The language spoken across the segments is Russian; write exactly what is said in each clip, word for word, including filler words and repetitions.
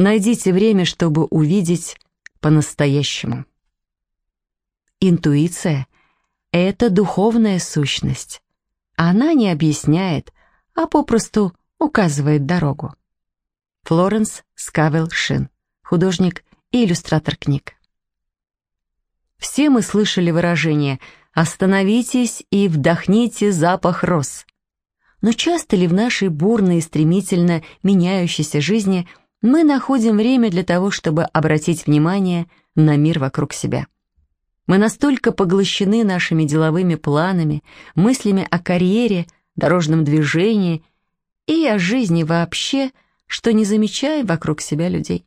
Найдите время, чтобы увидеть по-настоящему. Интуиция — это духовная сущность. Она не объясняет, а попросту указывает дорогу. Флоренс Скавелл Шин, художник и иллюстратор книг. Все мы слышали выражение «остановитесь и вдохните запах роз». Но часто ли в нашей бурной и стремительно меняющейся жизни мы находим время для того, чтобы обратить внимание на мир вокруг себя? Мы настолько поглощены нашими деловыми планами, мыслями о карьере, дорожном движении и о жизни вообще, что не замечаем вокруг себя людей.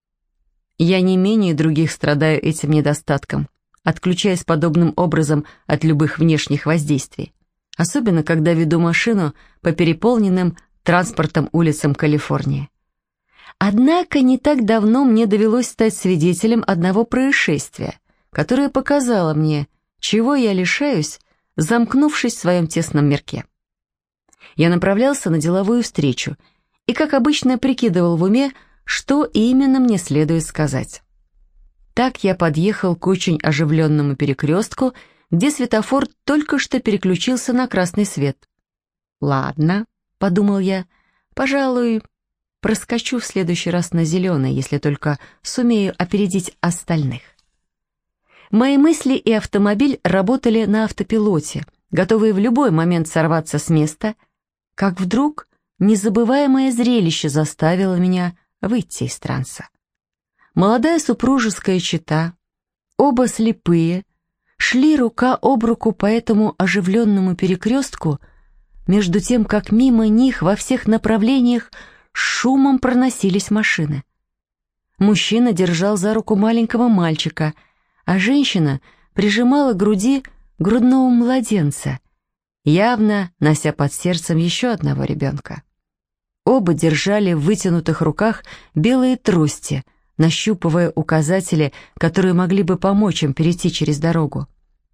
Я не менее других страдаю этим недостатком, отключаясь подобным образом от любых внешних воздействий, особенно когда веду машину по переполненным транспортом улицам Калифорнии. Однако не так давно мне довелось стать свидетелем одного происшествия, которое показало мне, чего я лишаюсь, замкнувшись в своем тесном мирке. Я направлялся на деловую встречу и, как обычно, прикидывал в уме, что именно мне следует сказать. Так я подъехал к очень оживленному перекрестку, где светофор только что переключился на красный свет. «Ладно», — подумал я, — «пожалуй, проскочу в следующий раз на зеленый, если только сумею опередить остальных». Мои мысли и автомобиль работали на автопилоте, готовые в любой момент сорваться с места, как вдруг незабываемое зрелище заставило меня выйти из транса. Молодая супружеская чета, оба слепые, шли рука об руку по этому оживленному перекрестку, между тем, как мимо них во всех направлениях шумом проносились машины. Мужчина держал за руку маленького мальчика, а женщина прижимала к груди грудного младенца, явно нося под сердцем еще одного ребенка. Оба держали в вытянутых руках белые трости, нащупывая указатели, которые могли бы помочь им перейти через дорогу.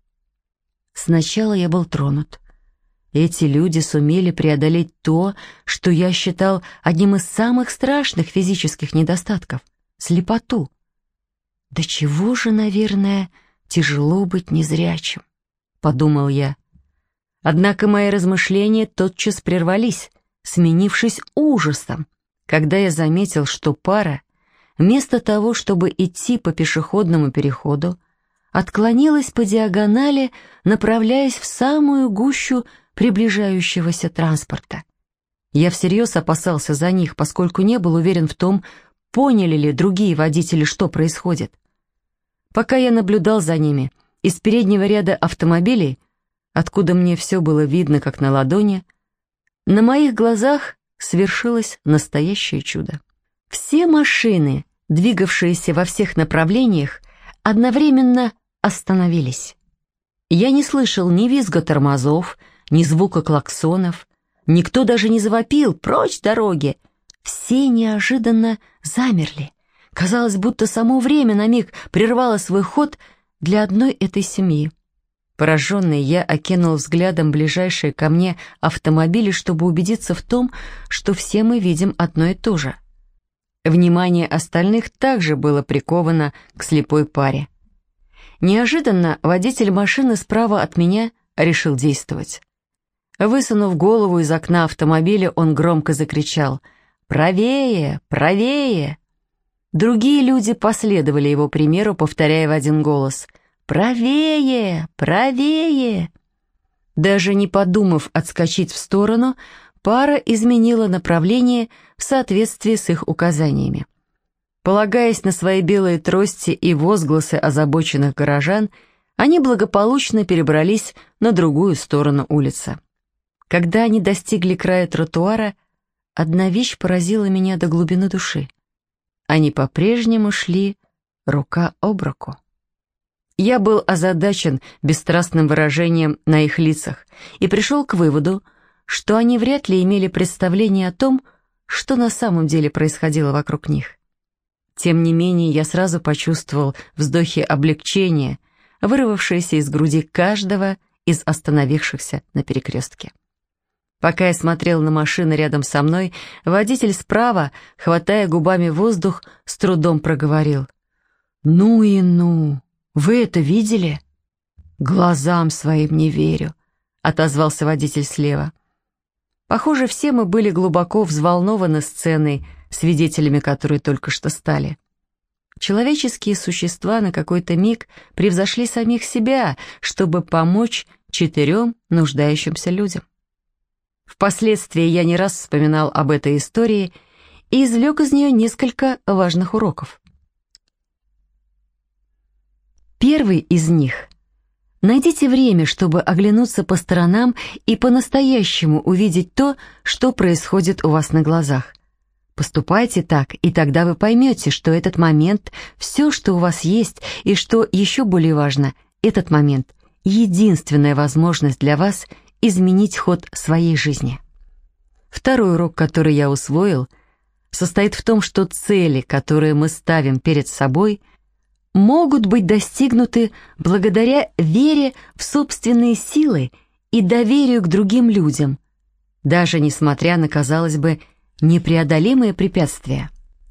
Сначала я был тронут. Эти люди сумели преодолеть то, что я считал одним из самых страшных физических недостатков — слепоту. «Да чего же, наверное, тяжело быть незрячим», — подумал я. Однако мои размышления тотчас прервались, сменившись ужасом, когда я заметил, что пара, вместо того, чтобы идти по пешеходному переходу, отклонилась по диагонали, направляясь в самую гущу приближающегося транспорта. Я всерьез опасался за них, поскольку не был уверен в том, поняли ли другие водители, что происходит. Пока я наблюдал за ними, из переднего ряда автомобилей, откуда мне все было видно как на ладони, на моих глазах свершилось настоящее чудо. Все машины, двигавшиеся во всех направлениях, одновременно остановились. Я не слышал ни визга тормозов, ни звука клаксонов, никто даже не завопил «прочь с дороги». Все неожиданно замерли. Казалось, будто само время на миг прервало свой ход для одной этой семьи. Пораженный, я окинул взглядом ближайшие ко мне автомобили, чтобы убедиться в том, что все мы видим одно и то же. Внимание остальных также было приковано к слепой паре. Неожиданно водитель машины справа от меня решил действовать. Высунув голову из окна автомобиля, он громко закричал «Правее! Правее!». Другие люди последовали его примеру, повторяя в один голос «Правее! Правее!». Даже не подумав отскочить в сторону, пара изменила направление в соответствии с их указаниями. Полагаясь на свои белые трости и возгласы озабоченных горожан, они благополучно перебрались на другую сторону улицы. Когда они достигли края тротуара, одна вещь поразила меня до глубины души. Они по-прежнему шли рука об руку. Я был озадачен бесстрастным выражением на их лицах и пришел к выводу, что они вряд ли имели представление о том, что на самом деле происходило вокруг них. Тем не менее, я сразу почувствовал вздохи облегчения, вырвавшиеся из груди каждого из остановившихся на перекрестке. Пока я смотрел на машины рядом со мной, водитель справа, хватая губами воздух, с трудом проговорил: «Ну и ну! Вы это видели?» «Глазам своим не верю», — отозвался водитель слева. Похоже, все мы были глубоко взволнованы сценой, свидетелями которой только что стали. Человеческие существа на какой-то миг превзошли самих себя, чтобы помочь четырем нуждающимся людям. Впоследствии я не раз вспоминал об этой истории и извлек из нее несколько важных уроков. Первый из них: найдите время, чтобы оглянуться по сторонам и по-настоящему увидеть то, что происходит у вас на глазах. Поступайте так, и тогда вы поймете, что этот момент — все, что у вас есть, и что еще более важно, этот момент — единственная возможность для вас изменить ход своей жизни. Второй урок, который я усвоил, состоит в том, что цели, которые мы ставим перед собой, могут быть достигнуты благодаря вере в собственные силы и доверию к другим людям, даже несмотря на, казалось бы, непреодолимые препятствия.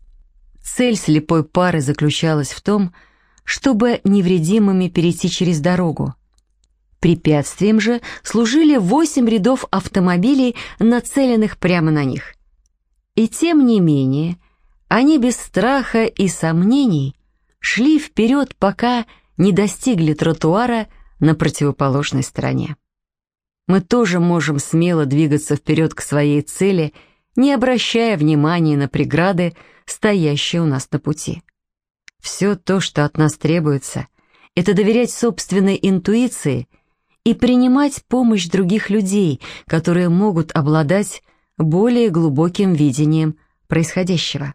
Цель слепой пары заключалась в том, чтобы невредимыми перейти через дорогу. Препятствием же служили восемь рядов автомобилей, нацеленных прямо на них. И тем не менее, они без страха и сомнений шли вперед, пока не достигли тротуара на противоположной стороне. Мы тоже можем смело двигаться вперед к своей цели, не обращая внимания на преграды, стоящие у нас на пути. Все то, что от нас требуется, это доверять собственной интуиции и принимать помощь других людей, которые могут обладать более глубоким видением происходящего.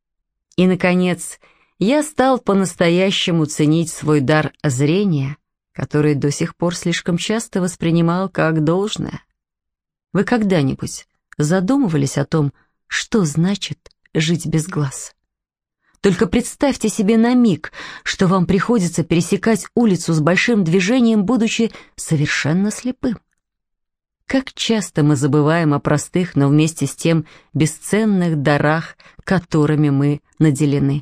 И, наконец, я стал по-настоящему ценить свой дар зрения, который до сих пор слишком часто воспринимал как должное. Вы когда-нибудь задумывались о том, что значит жить без глаз? Только представьте себе на миг, что вам приходится пересекать улицу с большим движением, будучи совершенно слепым. Как часто мы забываем о простых, но вместе с тем бесценных дарах, которыми мы наделены.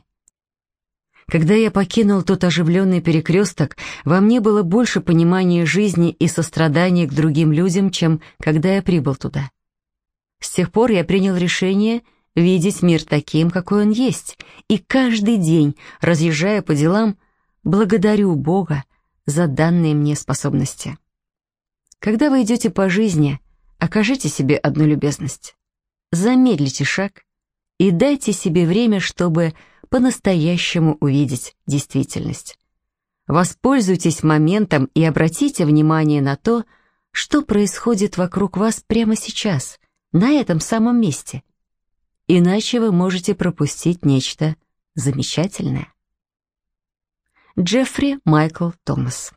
Когда я покинул тот оживленный перекресток, во мне было больше понимания жизни и сострадания к другим людям, чем когда я прибыл туда. С тех пор я принял решение видеть мир таким, какой он есть, и каждый день, разъезжая по делам, благодарю Бога за данные мне способности. Когда вы идете по жизни, окажите себе одну любезность. Замедлите шаг и дайте себе время, чтобы по-настоящему увидеть действительность. Воспользуйтесь моментом и обратите внимание на то, что происходит вокруг вас прямо сейчас, на этом самом месте. Иначе вы можете пропустить нечто замечательное. Джеффри Майкл Томас.